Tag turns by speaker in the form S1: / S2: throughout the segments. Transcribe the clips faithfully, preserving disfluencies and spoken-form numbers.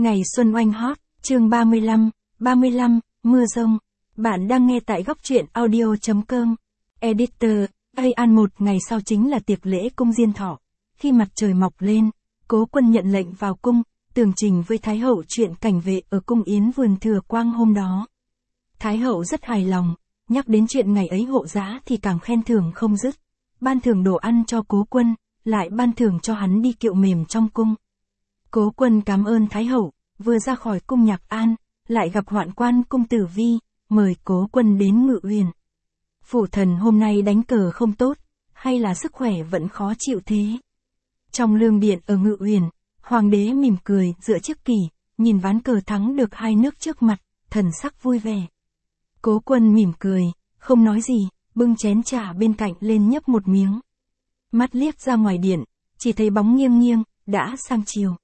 S1: Ngày xuân oanh hot, chương ba mươi lăm, ba mươi lăm, mưa rông. Bạn đang nghe tại góc truyện audio chấm com. Editor, An một ngày sau chính là tiệc lễ cung diên thọ. Khi mặt trời mọc lên, Cố Quân nhận lệnh vào cung, tường trình với Thái hậu chuyện cảnh vệ ở cung Yến vườn Thừa Quang hôm đó. Thái hậu rất hài lòng, nhắc đến chuyện ngày ấy hộ giá thì càng khen thưởng không dứt. Ban thưởng đồ ăn cho Cố Quân, lại ban thưởng cho hắn đi kiệu mềm trong cung. Cố Quân cảm ơn Thái hậu, vừa ra khỏi cung Nhạc An, lại gặp Hoạn quan cung Tử Vi, mời Cố Quân đến Ngự Uyển. Phủ thần hôm nay đánh cờ không tốt, hay là sức khỏe vẫn khó chịu thế? Trong lương điện ở Ngự Uyển, hoàng đế mỉm cười dựa chiếc kỷ, nhìn ván cờ thắng được hai nước trước mặt, thần sắc vui vẻ. Cố Quân mỉm cười, không nói gì, bưng chén trà bên cạnh lên nhấp một miếng. Mắt liếc ra ngoài điện, chỉ thấy bóng nghiêng nghiêng, đã sang chiều.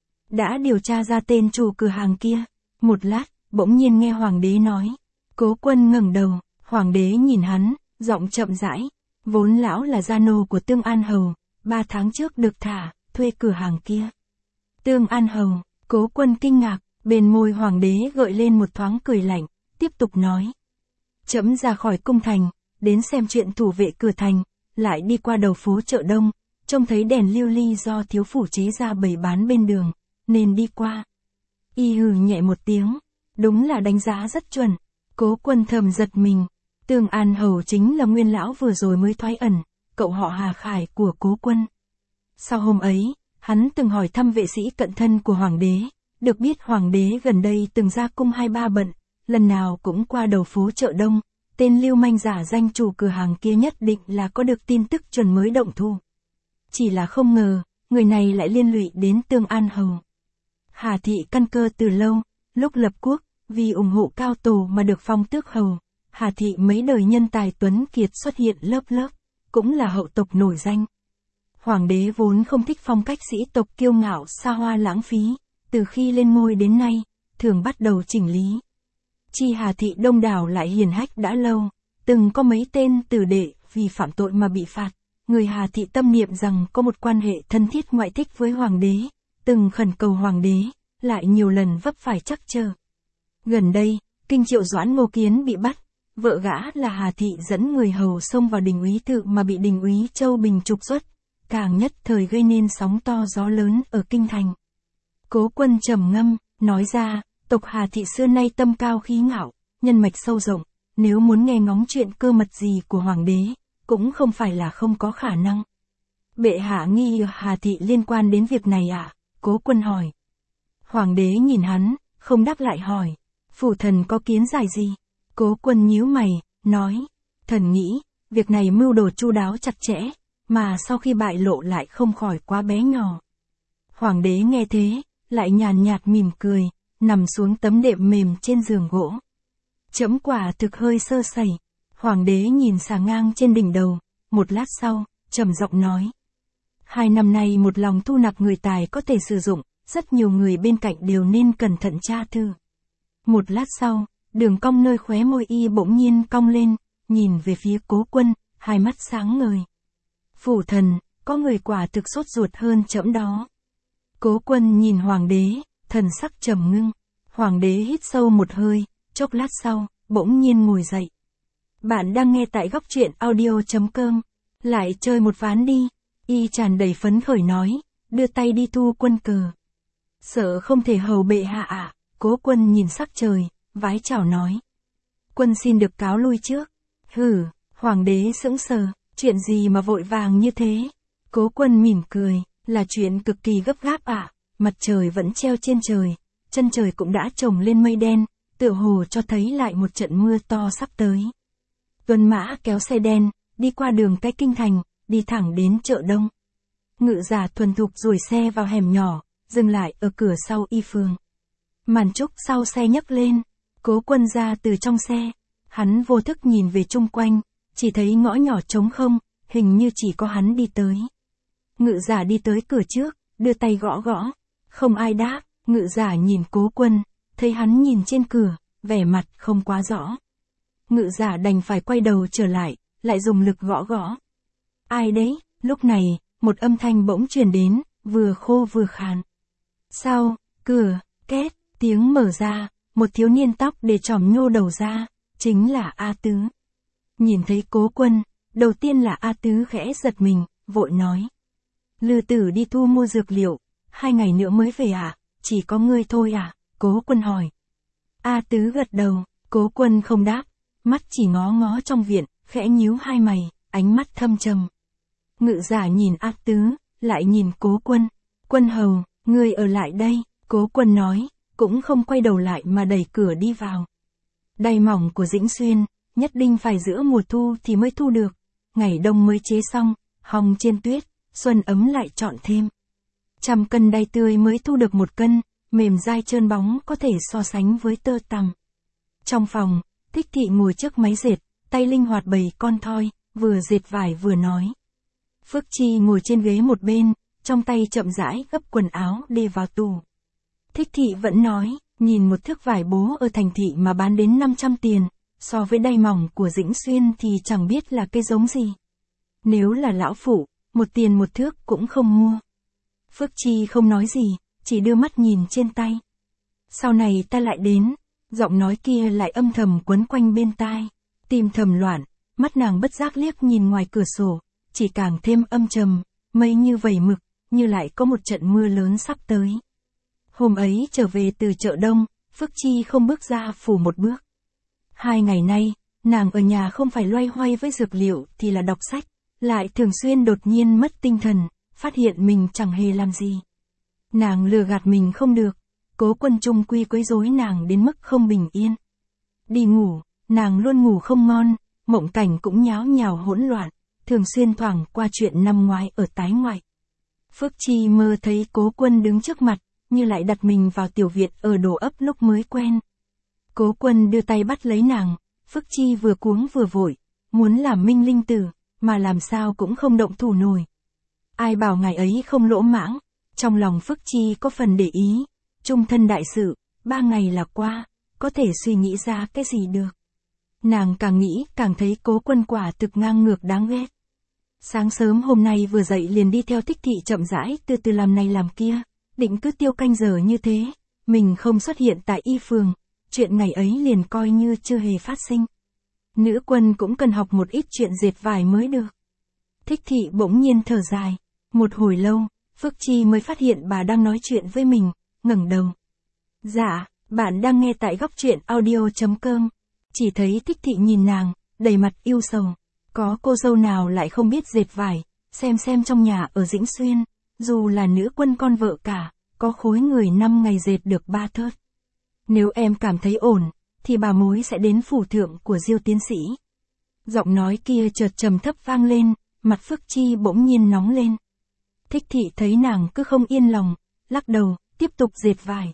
S1: Đã điều tra ra tên chủ cửa hàng kia. Một lát, bỗng nhiên nghe hoàng đế nói. Cố Quân ngẩng đầu, hoàng đế nhìn hắn, giọng chậm rãi. Vốn lão là gia nô của Tương An Hầu, ba tháng trước được thả, thuê cửa hàng kia. Tương An Hầu, Cố Quân kinh ngạc, bên môi hoàng đế gợi lên một thoáng cười lạnh, tiếp tục nói. Trẫm ra khỏi cung thành, đến xem chuyện thủ vệ cửa thành, lại đi qua đầu phố chợ Đông, trông thấy đèn lưu ly do thiếu phủ chế ra bày bán bên đường, nên đi qua. Y hừ nhẹ một tiếng, đúng là đánh giá rất chuẩn. Cố Quân thầm giật mình, Tương An Hầu chính là nguyên lão vừa rồi mới thoái ẩn, cậu họ Hà Khải của Cố Quân. Sau hôm ấy, hắn từng hỏi thăm vệ sĩ cận thân của hoàng đế, được biết hoàng đế gần đây từng ra cung hai ba bận, lần nào cũng qua đầu phố chợ Đông, tên lưu manh giả danh chủ cửa hàng kia nhất định là có được tin tức chuẩn mới động thủ. Chỉ là không ngờ, người này lại liên lụy đến Tương An Hầu. Hà thị căn cơ từ lâu, lúc lập quốc, vì ủng hộ cao tổ mà được phong tước hầu. Hà thị mấy đời nhân tài tuấn kiệt xuất hiện lớp lớp, cũng là hậu tộc nổi danh. Hoàng đế vốn không thích phong cách sĩ tộc kiêu ngạo xa hoa lãng phí, từ khi lên ngôi đến nay, thường bắt đầu chỉnh lý. Chi Hà thị đông đảo lại hiền hách đã lâu, từng có mấy tên tử đệ vì phạm tội mà bị phạt. Người Hà thị tâm niệm rằng có một quan hệ thân thiết ngoại thích với hoàng đế, từng khẩn cầu hoàng đế, lại nhiều lần vấp phải trắc trở. Gần đây, Kinh Triệu Doãn Ngô Kiến bị bắt, vợ gã là Hà thị dẫn người hầu xông vào đình úy tự mà bị đình úy Châu Bình trục xuất, càng nhất thời gây nên sóng to gió lớn ở kinh thành. Cố Quân trầm ngâm, nói ra, tộc Hà thị xưa nay tâm cao khí ngạo, nhân mạch sâu rộng, nếu muốn nghe ngóng chuyện cơ mật gì của hoàng đế, cũng không phải là không có khả năng. Bệ hạ nghi Hà thị liên quan đến việc này à? Cố Quân hỏi. Hoàng đế nhìn hắn, không đáp lại hỏi. Phủ thần có kiến giải gì? Cố Quân nhíu mày, nói. Thần nghĩ, việc này mưu đồ chu đáo chặt chẽ, mà sau khi bại lộ lại không khỏi quá bé nhỏ. Hoàng đế nghe thế, lại nhàn nhạt mỉm cười, nằm xuống tấm đệm mềm trên giường gỗ. Trẫm quả thực hơi sơ sẩy. Hoàng đế nhìn xà ngang trên đỉnh đầu, một lát sau, trầm giọng nói. Hai năm nay một lòng thu nạp người tài có thể sử dụng, rất nhiều người bên cạnh đều nên cẩn thận tra thư. Một lát sau, đường cong nơi khóe môi y bỗng nhiên cong lên, nhìn về phía Cố Quân, hai mắt sáng ngời. Phủ thần, có người quả thực sốt ruột hơn trẫm đó. Cố Quân nhìn hoàng đế, thần sắc trầm ngưng. Hoàng đế hít sâu một hơi, chốc lát sau, bỗng nhiên ngồi dậy. Bạn đang nghe tại góc truyện audio chấm com. Lại chơi một ván đi. Y tràn đầy phấn khởi nói, đưa tay đi thu quân cờ. Sợ không thể hầu bệ hạ ạ. À? Cố Quân nhìn sắc trời, vái chào nói. Quân xin được cáo lui trước. Hử, hoàng đế sững sờ, chuyện gì mà vội vàng như thế? Cố Quân mỉm cười, là chuyện cực kỳ gấp gáp ạ. À? Mặt trời vẫn treo trên trời, chân trời cũng đã trồng lên mây đen, tựa hồ cho thấy lại một trận mưa to sắp tới. Tuần mã kéo xe đen, đi qua đường cái kinh thành, đi thẳng đến chợ Đông. Ngự giả thuần thục ruồi xe vào hẻm nhỏ, dừng lại ở cửa sau y phường. Màn trúc sau xe nhấc lên, Cố Quân ra từ trong xe, hắn vô thức nhìn về chung quanh, chỉ thấy ngõ nhỏ trống không, hình như chỉ có hắn đi tới. Ngự giả đi tới cửa trước, đưa tay gõ gõ, không ai đáp, ngự giả nhìn Cố Quân, thấy hắn nhìn trên cửa, vẻ mặt không quá rõ. Ngự giả đành phải quay đầu trở lại, lại dùng lực gõ gõ. Ai đấy? Lúc này, một âm thanh bỗng truyền đến, vừa khô vừa khàn. Sao? Cửa, Két, tiếng mở ra, một thiếu niên tóc để chòm nhô đầu ra, chính là A Tứ. Nhìn thấy Cố Quân, đầu tiên là A Tứ khẽ giật mình, vội nói. Lư tử đi thu mua dược liệu, hai ngày nữa mới về à, chỉ có ngươi thôi à, Cố Quân hỏi. A Tứ gật đầu, Cố Quân không đáp, mắt chỉ ngó ngó trong viện, khẽ nhíu hai mày, ánh mắt thâm trầm. Ngự giả nhìn A Tứ, lại nhìn Cố Quân. Quân hầu, ngươi ở lại đây, Cố Quân nói, cũng không quay đầu lại mà đẩy cửa đi vào. Đay mỏng của Dĩnh Xuyên, nhất định phải giữa mùa thu thì mới thu được, ngày đông mới chế xong, hong trên tuyết, xuân ấm lại chọn thêm. Trăm cân đay tươi mới thu được một cân, mềm dai trơn bóng có thể so sánh với tơ tằm. Trong phòng, Thích Thị ngồi trước máy dệt, tay linh hoạt bày con thoi, vừa dệt vải vừa nói. Phước Chi ngồi trên ghế một bên, trong tay chậm rãi gấp quần áo để vào tủ. Thích Thị vẫn nói, nhìn một thước vải bố ở thành thị mà bán đến năm trăm tiền, so với đay mỏng của Dĩnh Xuyên thì chẳng biết là cái giống gì. Nếu là lão phụ, một tiền một thước cũng không mua. Phước Chi không nói gì, chỉ đưa mắt nhìn trên tay. Sau này ta lại đến, giọng nói kia lại âm thầm quấn quanh bên tai, tim thầm loạn, mắt nàng bất giác liếc nhìn ngoài cửa sổ, chỉ càng thêm âm trầm, mây như vẩy mực, như lại có một trận mưa lớn sắp tới. Hôm ấy trở về từ chợ đông, Phước Chi không bước ra phủ một bước. Hai ngày nay, nàng ở nhà không phải loay hoay với dược liệu thì là đọc sách, lại thường xuyên đột nhiên mất tinh thần, phát hiện mình chẳng hề làm gì. Nàng lừa gạt mình không được, Cố Quân chung quy quấy rối nàng đến mức không bình yên. Đi ngủ, nàng luôn ngủ không ngon, mộng cảnh cũng nháo nhào hỗn loạn, thường xuyên thoảng qua chuyện năm ngoái ở tái ngoại. Phước Chi mơ thấy Cố Quân đứng trước mặt, như lại đặt mình vào tiểu viện ở Đồ Ấp lúc mới quen. Cố Quân đưa tay bắt lấy nàng, Phước Chi vừa cuống vừa vội, muốn làm minh linh tử, mà làm sao cũng không động thủ nổi. Ai bảo ngày ấy không lỗ mãng, trong lòng Phước Chi có phần để ý, trung thân đại sự, ba ngày là qua, có thể suy nghĩ ra cái gì được. Nàng càng nghĩ càng thấy Cố Quân quả thực ngang ngược đáng ghét. Sáng sớm hôm nay vừa dậy liền đi theo Thích Thị chậm rãi từ từ làm này làm kia, định cứ tiêu canh giờ như thế, mình không xuất hiện tại y phường, chuyện ngày ấy liền coi như chưa hề phát sinh. Nữ quân cũng cần học một ít chuyện dệt vải mới được. Thích Thị bỗng nhiên thở dài, một hồi lâu, Phước Chi mới phát hiện bà đang nói chuyện với mình, ngẩng đầu. Dạ, bạn đang nghe tại góc truyện audio chấm com. Chỉ thấy Thích Thị nhìn nàng, đầy mặt yêu sầu. Có cô dâu nào lại không biết dệt vải, xem xem trong nhà ở Dĩnh Xuyên, dù là nữ quân con vợ cả, có khối người năm ngày dệt được ba thớt. Nếu em cảm thấy ổn, thì bà mối sẽ đến phủ thượng của Diêu tiến sĩ. Giọng nói kia chợt trầm thấp vang lên, mặt Phước Chi bỗng nhiên nóng lên. Thích Thị thấy nàng cứ không yên lòng, lắc đầu, tiếp tục dệt vải.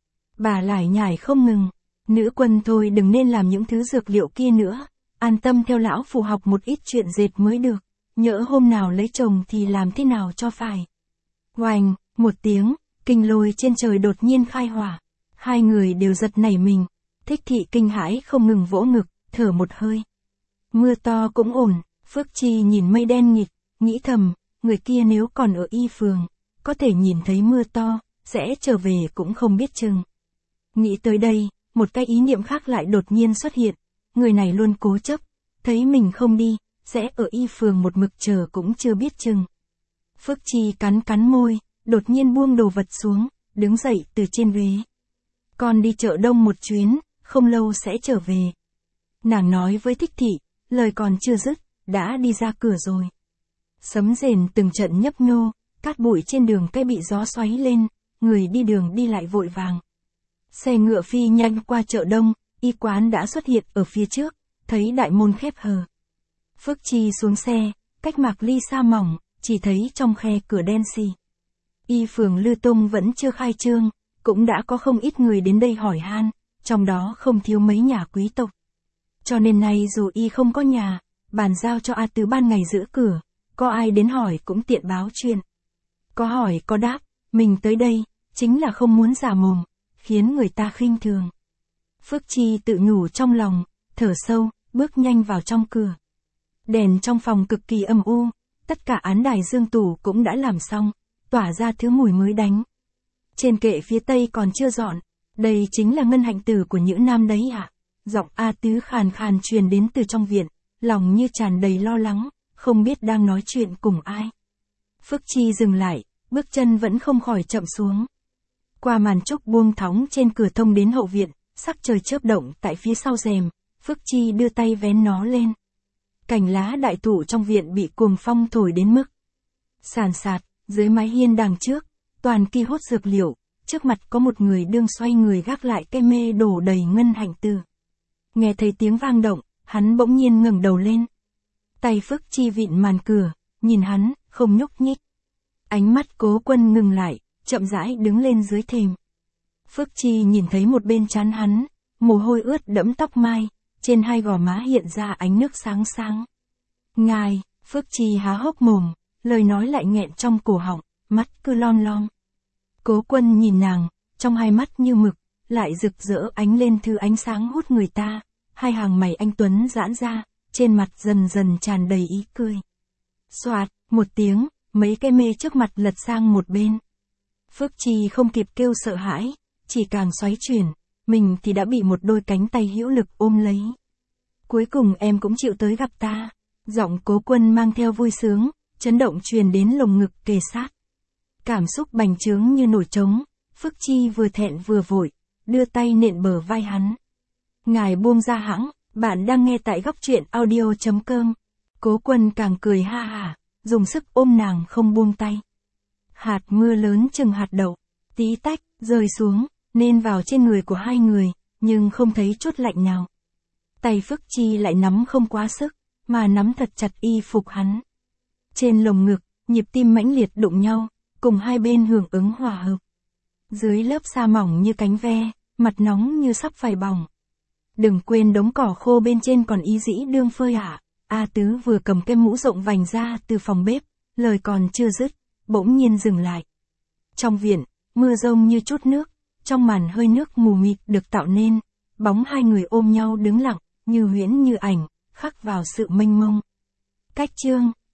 S1: Bà lải nhải không ngừng, nữ quân thôi đừng nên làm những thứ dược liệu kia nữa, an tâm theo lão phù học một ít chuyện dệt mới được, nhỡ hôm nào lấy chồng thì làm thế nào cho phải. Oành, một tiếng, kinh lôi trên trời đột nhiên khai hỏa, hai người đều giật nảy mình, Thích Thị kinh hãi không ngừng vỗ ngực, thở một hơi. Mưa to cũng ổn, Phước Chi nhìn mây đen nghịt, nghĩ thầm, người kia nếu còn ở y phường, có thể nhìn thấy mưa to, sẽ trở về cũng không biết chừng. Nghĩ tới đây, một cái ý niệm khác lại đột nhiên xuất hiện, người này luôn cố chấp, thấy mình không đi, sẽ ở y phường một mực chờ cũng chưa biết chừng. Phước Chi cắn cắn môi, đột nhiên buông đồ vật xuống, đứng dậy từ trên ghế. Con đi chợ đông một chuyến, không lâu sẽ trở về. Nàng nói với Thích Thị, lời còn chưa dứt, đã đi ra cửa rồi. Sấm rền từng trận nhấp nhô, cát bụi trên đường cây bị gió xoáy lên, người đi đường đi lại vội vàng. Xe ngựa phi nhanh qua chợ đông, y quán đã xuất hiện ở phía trước, thấy đại môn khép hờ. Phước Chi xuống xe, cách mạc ly sa mỏng, chỉ thấy trong khe cửa đen xì. Y phường Lư Tung vẫn chưa khai trương, cũng đã có không ít người đến đây hỏi han, trong đó không thiếu mấy nhà quý tộc. Cho nên nay dù y không có nhà, bàn giao cho A Tứ ban ngày giữ cửa, có ai đến hỏi cũng tiện báo chuyện. Có hỏi có đáp, mình tới đây, chính là không muốn giả mồm, khiến người ta khinh thường. Phước Chi tự nhủ trong lòng, thở sâu, bước nhanh vào trong cửa. Đèn trong phòng cực kỳ âm u, tất cả án đài dương tủ cũng đã làm xong, tỏa ra thứ mùi mới đánh. Trên kệ phía tây còn chưa dọn, Đây chính là Ngân Hạnh Tử của Nhữ Nam đấy ạ. À? Giọng A Tứ khàn khàn truyền đến từ trong viện, lòng như tràn đầy lo lắng, không biết đang nói chuyện cùng ai. Phước Chi dừng lại, bước chân vẫn không khỏi chậm xuống. Qua màn trúc buông thõng trên cửa thông đến hậu viện, sắc trời chớp động tại phía sau rèm, Phước Chi đưa tay vén nó lên. Cành lá đại thụ trong viện bị cuồng phong thổi đến mức sàn sạt, dưới mái hiên đằng trước, toàn ki hốt dược liệu, trước mặt có một người đương xoay người gác lại cây mê đổ đầy ngân hạnh tử. Nghe thấy tiếng vang động, hắn bỗng nhiên ngẩng đầu lên. Tay Phước Chi vịn màn cửa, nhìn hắn, không nhúc nhích. Ánh mắt Cố Quân ngừng lại, chậm rãi đứng lên dưới thềm. Phước Chi nhìn thấy một bên trán hắn, mồ hôi ướt đẫm tóc mai, trên hai gò má hiện ra ánh nước sáng sáng. Ngài, Phước Chi há hốc mồm, lời nói lại nghẹn trong cổ họng, mắt cứ lom lom. Cố Quân nhìn nàng, trong hai mắt như mực, lại rực rỡ ánh lên thứ ánh sáng hút người ta, hai hàng mày anh tuấn giãn ra, trên mặt dần dần tràn đầy ý cười. Xoạt, một tiếng, mấy cây mê trước mặt lật sang một bên. Phước Chi không kịp kêu sợ hãi, chỉ càng xoáy chuyển, mình thì đã bị một đôi cánh tay hữu lực ôm lấy. Cuối cùng em cũng chịu tới gặp ta. Giọng Cố Quân mang theo vui sướng, chấn động truyền đến lồng ngực kề sát. Cảm xúc bành trướng như nổi trống, Phước Chi vừa thẹn vừa vội, đưa tay nện bờ vai hắn. Ngài buông ra hãng, bạn đang nghe tại góc truyện audio chấm com. Cố Quân càng cười ha hả, dùng sức ôm nàng không buông tay. Hạt mưa lớn chừng hạt đậu, tí tách, rơi xuống, nên vào trên người của hai người, nhưng không thấy chút lạnh nào. Tay Phước Chi lại nắm không quá sức, mà nắm thật chặt y phục hắn. Trên lồng ngực, nhịp tim mãnh liệt đụng nhau, cùng hai bên hưởng ứng hòa hợp. Dưới lớp sa mỏng như cánh ve, mặt nóng như sắp phải bỏng. Đừng quên đống cỏ khô bên trên còn ý dĩ đương phơi ạ. À. A Tứ vừa cầm cái mũ rộng vành ra từ phòng bếp, lời còn chưa dứt, bỗng nhiên dừng lại. Trong viện, mưa rông như chút nước, trong màn hơi nước mù mịt được tạo nên, bóng hai người ôm nhau đứng lặng, như huyễn như ảnh, khắc vào sự mênh mông. Cách chương